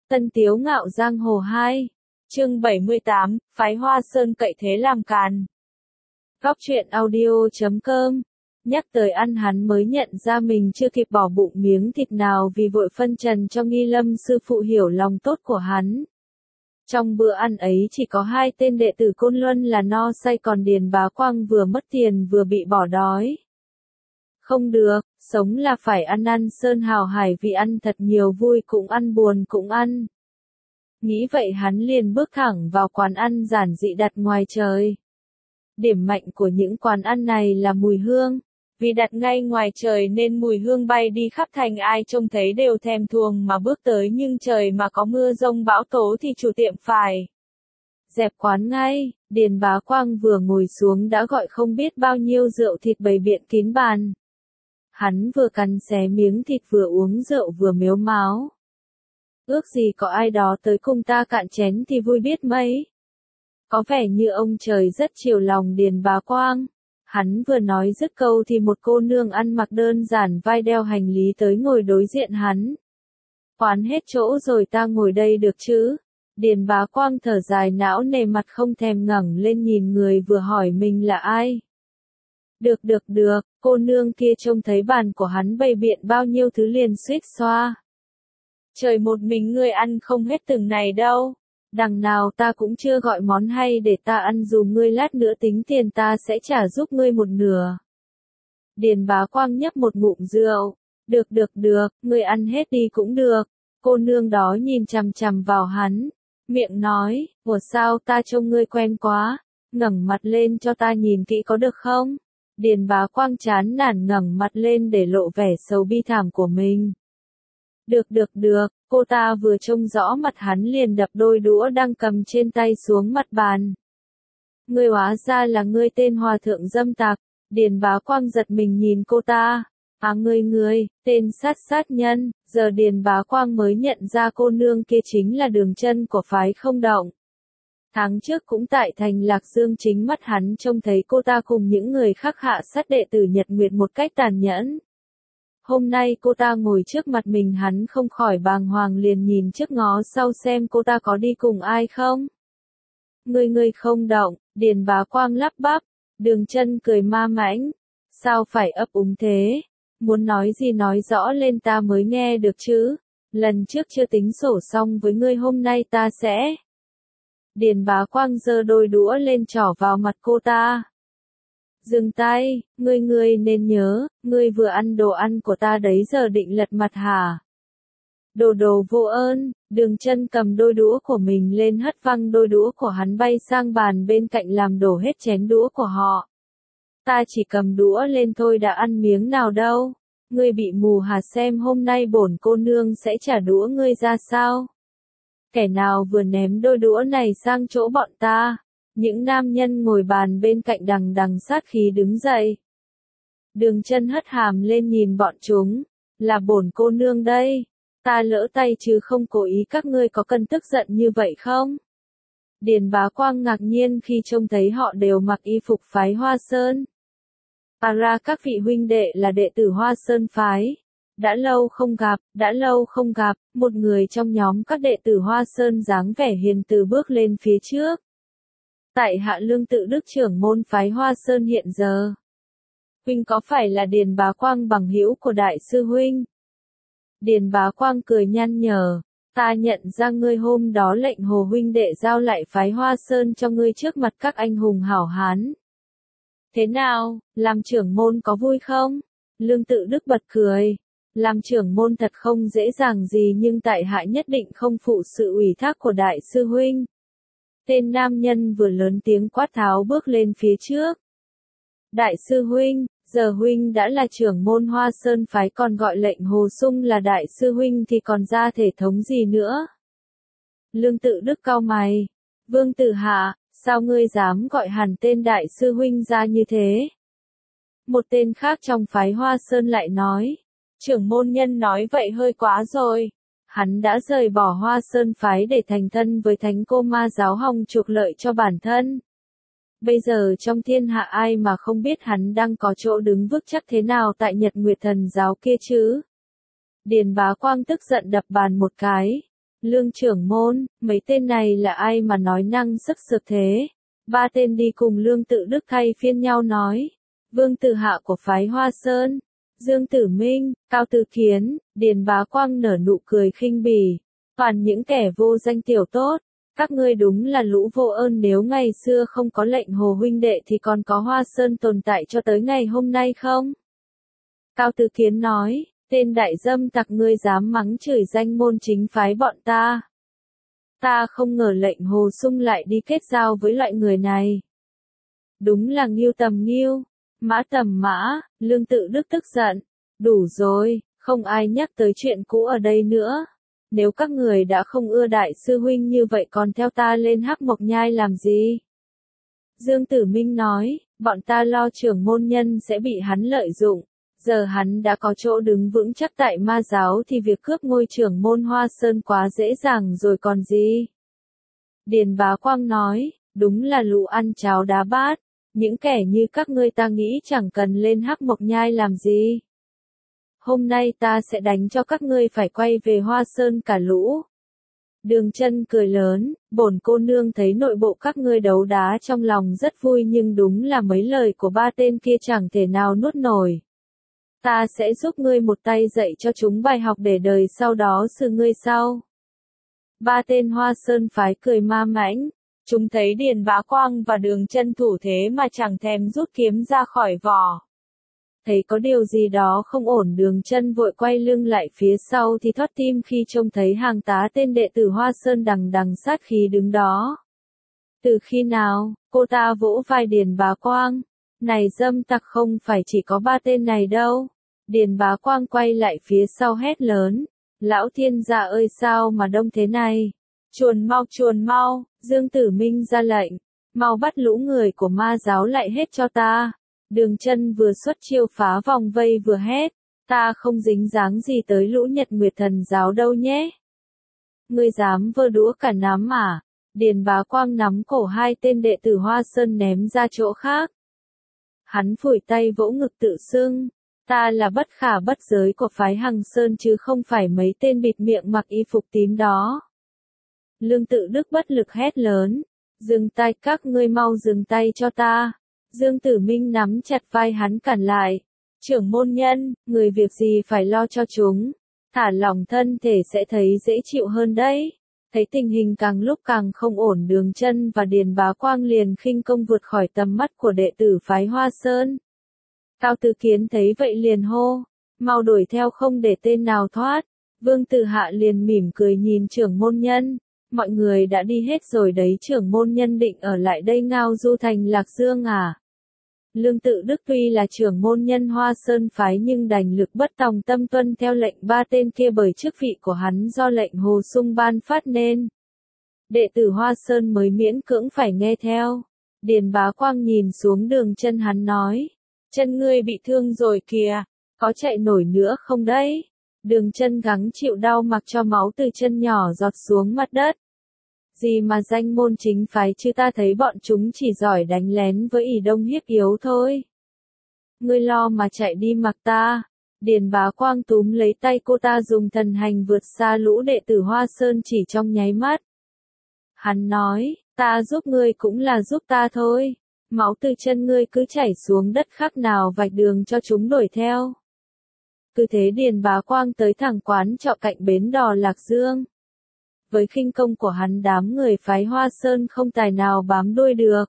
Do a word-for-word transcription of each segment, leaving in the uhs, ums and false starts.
Tân Tiếu Ngạo Giang Hồ hai, chương bảy mươi tám, phái Hoa Sơn cậy thế làm càn. Góc truyện audio chấm com. Nhắc tới ăn hắn mới nhận ra mình chưa kịp bỏ bụng miếng thịt nào vì vội phân trần cho Nghi Lâm sư phụ hiểu lòng tốt của hắn. Trong bữa ăn ấy chỉ có hai tên đệ tử Côn Luân là no say, còn Điền Bá Quang vừa mất tiền vừa bị bỏ đói. Không được, sống là phải ăn ăn sơn hào hải, vì ăn thật nhiều vui cũng ăn buồn cũng ăn. Nghĩ vậy hắn liền bước thẳng vào quán ăn giản dị đặt ngoài trời. Điểm mạnh của những quán ăn này là mùi hương. Vì đặt ngay ngoài trời nên mùi hương bay đi khắp thành, ai trông thấy đều thèm thuồng mà bước tới, nhưng trời mà có mưa rông bão tố thì chủ tiệm phải dẹp quán ngay. Điền Bá Quang vừa ngồi xuống đã gọi không biết bao nhiêu rượu thịt bày biện kín bàn. Hắn vừa cắn xé miếng thịt vừa uống rượu vừa mếu máo. Ước gì có ai đó tới cùng ta cạn chén thì vui biết mấy. Có vẻ như ông trời rất chiều lòng Điền Bá Quang. Hắn vừa nói dứt câu thì một cô nương ăn mặc đơn giản vai đeo hành lý tới ngồi đối diện hắn. Quán hết chỗ rồi, ta ngồi đây được chứ? Điền Bá Quang thở dài não nề, mặt không thèm ngẩng lên nhìn người vừa hỏi mình là ai. Được được được, cô nương kia trông thấy bàn của hắn bày biện bao nhiêu thứ liền suýt xoa. Trời, một mình ngươi ăn không hết từng này đâu. Đằng nào ta cũng chưa gọi món hay để ta ăn, dù ngươi lát nữa tính tiền ta sẽ trả giúp ngươi một nửa. Điền Bá Quang nhấp một ngụm rượu. Được được được, ngươi ăn hết đi cũng được. Cô nương đó nhìn chằm chằm vào hắn, miệng nói, ủa sao ta trông ngươi quen quá, ngẩng mặt lên cho ta nhìn kỹ có được không? Điền Bá Quang chán nản ngẩng mặt lên để lộ vẻ sầu bi thảm của mình. Được được được, cô ta vừa trông rõ mặt hắn liền đập đôi đũa đang cầm trên tay xuống mặt bàn. Ngươi hóa ra là ngươi tên hòa thượng dâm tặc. Điền Bá Quang giật mình nhìn cô ta. À, ngươi ngươi, tên sát sát nhân. Giờ Điền Bá Quang mới nhận ra cô nương kia chính là Đường Chân của phái Không Động. Tháng trước cũng tại thành Lạc Dương, chính mắt hắn trông thấy cô ta cùng những người khác hạ sát đệ tử Nhật Nguyệt một cách tàn nhẫn. Hôm nay cô ta ngồi trước mặt mình, hắn không khỏi bàng hoàng, liền nhìn trước ngó sau xem cô ta có đi cùng ai không. Ngươi ngươi Không Động, Điền Bá Quang lắp bắp. Đường Chân cười ma mãnh. Sao phải ấp úng thế? Muốn nói gì nói rõ lên ta mới nghe được chứ. Lần trước chưa tính sổ xong với ngươi, hôm nay ta sẽ... Điền Bá Quang giơ đôi đũa lên trỏ vào mặt cô ta. Dừng tay, ngươi ngươi nên nhớ, ngươi vừa ăn đồ ăn của ta đấy, giờ định lật mặt hả? Đồ đồ vô ơn. Đường Chân cầm đôi đũa của mình lên hất văng đôi đũa của hắn bay sang bàn bên cạnh làm đổ hết chén đũa của họ. Ta chỉ cầm đũa lên thôi, đã ăn miếng nào đâu. Ngươi bị mù hả? Xem hôm nay bổn cô nương sẽ trả đũa ngươi ra sao? Kẻ nào vừa ném đôi đũa này sang chỗ bọn ta? Những nam nhân ngồi bàn bên cạnh đằng đằng sát khí đứng dậy. Đường Chân hất hàm lên nhìn bọn chúng. Là bổn cô nương đây. Ta lỡ tay chứ không cố ý, các ngươi có cần tức giận như vậy không? Điền Bá Quang ngạc nhiên khi trông thấy họ đều mặc y phục phái Hoa Sơn. À ra, các vị huynh đệ là đệ tử Hoa Sơn phái. Đã lâu không gặp, đã lâu không gặp. Một người trong nhóm các đệ tử Hoa Sơn dáng vẻ hiền từ bước lên phía trước. Tại hạ Lương Tự Đức, trưởng môn phái Hoa Sơn hiện giờ. Huynh có phải là Điền Bá Quang, bằng hữu của đại sư huynh? Điền Bá Quang cười nhăn nhở. Ta nhận ra ngươi hôm đó lệnh Hồ huynh đệ giao lại phái Hoa Sơn cho ngươi trước mặt các anh hùng hảo hán. Thế nào, làm trưởng môn có vui không? Lương Tự Đức bật cười. Làm trưởng môn thật không dễ dàng gì, nhưng tại hạ nhất định không phụ sự ủy thác của đại sư huynh. Tên nam nhân vừa lớn tiếng quát tháo bước lên phía trước. Đại sư huynh, giờ huynh đã là trưởng môn Hoa Sơn phái, còn gọi lệnh Hồ Sung là đại sư huynh thì còn ra thể thống gì nữa? Lương Tự Đức cau mày. Vương Tử Hạ, sao ngươi dám gọi hẳn tên đại sư huynh ra như thế? Một tên khác trong phái Hoa Sơn lại nói. Trưởng môn nhân nói vậy hơi quá rồi. Hắn đã rời bỏ Hoa Sơn phái để thành thân với Thánh Cô Ma giáo hòng chuộc lợi cho bản thân. Bây giờ trong thiên hạ ai mà không biết hắn đang có chỗ đứng vững chắc thế nào tại Nhật Nguyệt Thần giáo kia chứ? Điền Bá Quang tức giận đập bàn một cái. Lương trưởng môn, mấy tên này là ai mà nói năng sức sược thế? Ba tên đi cùng Lương Tự Đức thay phiên nhau nói. Vương Tử Hạ của phái Hoa Sơn, Dương Tử Minh, Cao Tư Kiến, Điền Bá Quang nở nụ cười khinh bỉ. Toàn những kẻ vô danh tiểu tốt. Các ngươi đúng là lũ vô ơn, nếu ngày xưa không có lệnh Hồ huynh đệ thì còn có Hoa Sơn tồn tại cho tới ngày hôm nay không? Cao Tư Kiến nói, tên đại dâm tặc, ngươi dám mắng chửi danh môn chính phái bọn ta. Ta không ngờ lệnh Hồ Sung lại đi kết giao với loại người này. Đúng là nghiêu tầm nghiêu, mã tầm mã. Lương Tự Đức tức giận. Đủ rồi, không ai nhắc tới chuyện cũ ở đây nữa. Nếu các người đã không ưa đại sư huynh như vậy còn theo ta lên Hắc Mộc Nhai làm gì? Dương Tử Minh nói, bọn ta lo trưởng môn nhân sẽ bị hắn lợi dụng. Giờ hắn đã có chỗ đứng vững chắc tại ma giáo thì việc cướp ngôi trưởng môn Hoa Sơn quá dễ dàng rồi còn gì. Điền Bá Quang nói, đúng là lũ ăn cháo đá bát. Những kẻ như các ngươi ta nghĩ chẳng cần lên Hắc Mộc Nhai làm gì. Hôm nay ta sẽ đánh cho các ngươi phải quay về Hoa Sơn cả lũ. Đường Chân cười lớn, bổn cô nương thấy nội bộ các ngươi đấu đá trong lòng rất vui, nhưng đúng là mấy lời của ba tên kia chẳng thể nào nuốt nổi. Ta sẽ giúp ngươi một tay dạy cho chúng bài học để đời sau đó xử ngươi sau. Ba tên Hoa Sơn phái cười ma mãnh. Chúng thấy Điền Bá Quang và Đường Chân thủ thế mà chẳng thèm rút kiếm ra khỏi vỏ. Thấy có điều gì đó không ổn, Đường Chân vội quay lưng lại phía sau thì thót tim khi trông thấy hàng tá tên đệ tử Hoa Sơn đằng đằng sát khí đứng đó. Từ khi nào, cô ta vỗ vai Điền Bá Quang. Này dâm tặc, không phải chỉ có ba tên này đâu. Điền Bá Quang quay lại phía sau hét lớn. Lão thiên gia ơi, sao mà đông thế này? Chuồn mau, chuồn mau. Dương Tử Minh ra lệnh. Mau bắt lũ người của ma giáo lại hết cho ta. Đường Chân vừa xuất chiêu phá vòng vây vừa hét. Ta không dính dáng gì tới lũ Nhật Nguyệt Thần giáo đâu nhé. Ngươi dám vơ đũa cả nắm à? Điền Bá Quang nắm cổ hai tên đệ tử Hoa Sơn ném ra chỗ khác. Hắn phủi tay vỗ ngực tự xưng. Ta là bất khả bất giới của phái Hằng Sơn chứ không phải mấy tên bịt miệng mặc y phục tím đó. Lương Tự Đức bất lực hét lớn. Dừng tay, các ngươi mau dừng tay cho ta. Dương Tử Minh nắm chặt vai hắn cản lại. Trưởng môn nhân, người việc gì phải lo cho chúng. Thả lỏng thân thể sẽ thấy dễ chịu hơn đấy. Thấy tình hình càng lúc càng không ổn, Đường Chân và Điền Bá Quang liền khinh công vượt khỏi tầm mắt của đệ tử phái Hoa Sơn. Cao Tư Kiến thấy vậy liền hô. Mau đuổi theo, không để tên nào thoát. Vương Tử Hạ liền mỉm cười nhìn trưởng môn nhân. Mọi người đã đi hết rồi đấy, trưởng môn nhân định ở lại đây ngao du thành Lạc Dương à? Lương Tự Đức tuy là trưởng môn nhân Hoa Sơn phái nhưng đành lực bất tòng tâm tuân theo lệnh ba tên kia, bởi chức vị của hắn do lệnh Hồ Sung ban phát nên đệ tử Hoa Sơn mới miễn cưỡng phải nghe theo. Điền Bá Quang nhìn xuống Đường Chân, hắn nói. Chân ngươi bị thương rồi kìa, có chạy nổi nữa không đấy? Đường Chân gắng chịu đau mặc cho máu từ chân nhỏ giọt xuống mặt đất. Gì mà danh môn chính phái chứ, ta thấy bọn chúng chỉ giỏi đánh lén với ỷ đông hiếp yếu thôi. Ngươi lo mà chạy đi mặc ta. Điền Bá Quang túm lấy tay cô ta, dùng thần hành vượt xa lũ đệ tử Hoa Sơn chỉ trong nháy mắt. Hắn nói, ta giúp ngươi cũng là giúp ta thôi. Máu từ chân ngươi cứ chảy xuống đất, khác nào vạch đường cho chúng đuổi theo. Cứ thế Điền Bá Quang tới thẳng quán trọ cạnh bến đò Lạc Dương. Với khinh công của hắn, đám người phái Hoa Sơn không tài nào bám đuôi được.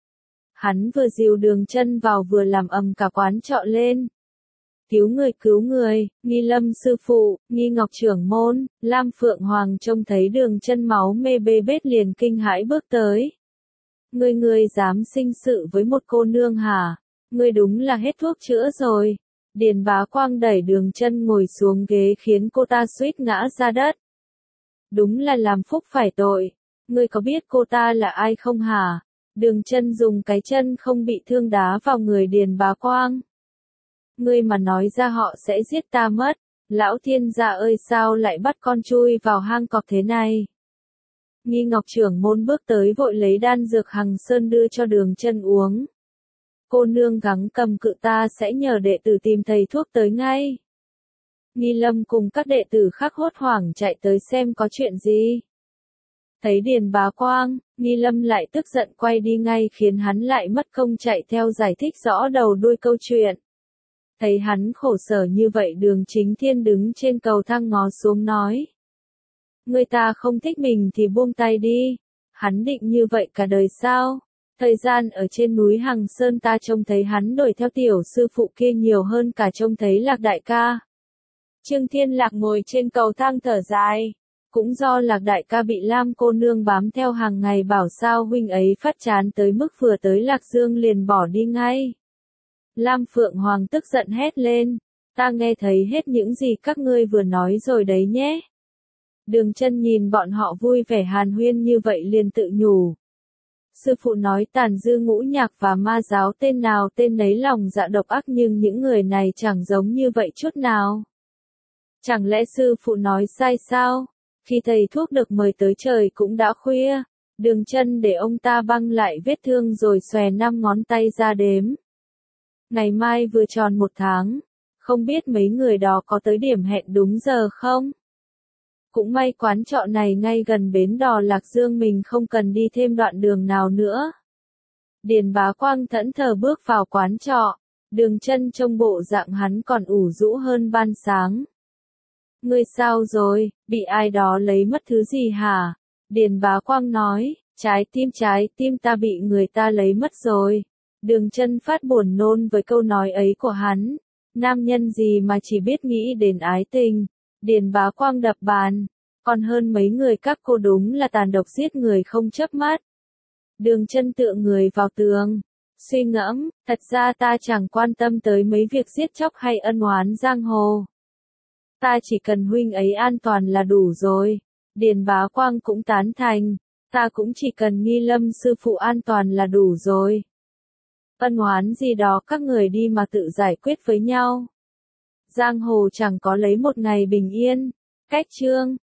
Hắn vừa dìu Đường Chân vào vừa làm ầm cả quán trọ lên. Cứu người, cứu người, Nghi Lâm sư phụ, Nghi Ngọc trưởng môn. Lam Phượng Hoàng trông thấy Đường Chân máu mê bê bết liền kinh hãi bước tới. Ngươi ngươi dám sinh sự với một cô nương hả? Ngươi đúng là hết thuốc chữa rồi. Điền Bá Quang đẩy Đường Chân ngồi xuống ghế khiến cô ta suýt ngã ra đất. Đúng là làm phúc phải tội. Ngươi có biết cô ta là ai không hả? Đường Chân dùng cái chân không bị thương đá vào người Điền Bá Quang. Ngươi mà nói ra họ sẽ giết ta mất. Lão thiên gia ơi, sao lại bắt con chui vào hang cọp thế này? Nghi Ngọc trưởng môn bước tới vội lấy đan dược Hằng Sơn đưa cho Đường Chân uống. Cô nương gắng cầm cự, ta sẽ nhờ đệ tử tìm thầy thuốc tới ngay. Nghi Lâm cùng các đệ tử khác hốt hoảng chạy tới xem có chuyện gì. Thấy Điền Bá Quang, Nghi Lâm lại tức giận quay đi ngay khiến hắn lại mất công chạy theo giải thích rõ đầu đuôi câu chuyện. Thấy hắn khổ sở như vậy Đường Chính Thiên đứng trên cầu thang ngó xuống nói. Người ta không thích mình thì buông tay đi. Hắn định như vậy cả đời sao? Thời gian ở trên núi Hằng Sơn ta trông thấy hắn đuổi theo tiểu sư phụ kia nhiều hơn cả trông thấy Lạc đại ca. Trương Thiên Lạc ngồi trên cầu thang thở dài. Cũng do Lạc đại ca bị Lam cô nương bám theo hàng ngày bảo sao huynh ấy phát chán tới mức vừa tới Lạc Dương liền bỏ đi ngay. Lam Phượng Hoàng tức giận hét lên. Ta nghe thấy hết những gì các ngươi vừa nói rồi đấy nhé. Đường Chân nhìn bọn họ vui vẻ hàn huyên như vậy liền tự nhủ. Sư phụ nói tàn dư ngũ nhạc và ma giáo tên nào tên nấy lòng dạ độc ác nhưng những người này chẳng giống như vậy chút nào. Chẳng lẽ sư phụ nói sai sao? Khi thầy thuốc được mời tới trời cũng đã khuya. Đường Chân để ông ta băng lại vết thương rồi xòe năm ngón tay ra đếm. Ngày mai vừa tròn một tháng. Không biết mấy người đó có tới điểm hẹn đúng giờ không? Cũng may quán trọ này ngay gần bến đò Lạc Dương mình không cần đi thêm đoạn đường nào nữa. Điền Bá Quang thẫn thờ bước vào quán trọ. Đường Chân trông bộ dạng hắn còn ủ rũ hơn ban sáng. Ngươi sao rồi, bị ai đó lấy mất thứ gì hả? Điền Bá Quang nói, trái tim trái tim ta bị người ta lấy mất rồi. Đường Chân phát buồn nôn với câu nói ấy của hắn. Nam nhân gì mà chỉ biết nghĩ đến ái tình. Điền Bá Quang đập bàn. Còn hơn mấy người các cô đúng là tàn độc giết người không chớp mắt. Đường Chân tựa người vào tường. Suy ngẫm, thật ra ta chẳng quan tâm tới mấy việc giết chóc hay ân oán giang hồ. Ta chỉ cần huynh ấy an toàn là đủ rồi. Điền Bá Quang cũng tán thành. Ta cũng chỉ cần Nghi Lâm sư phụ an toàn là đủ rồi. Ân oán gì đó các người đi mà tự giải quyết với nhau. Giang hồ chẳng có lấy một ngày bình yên. Cách chương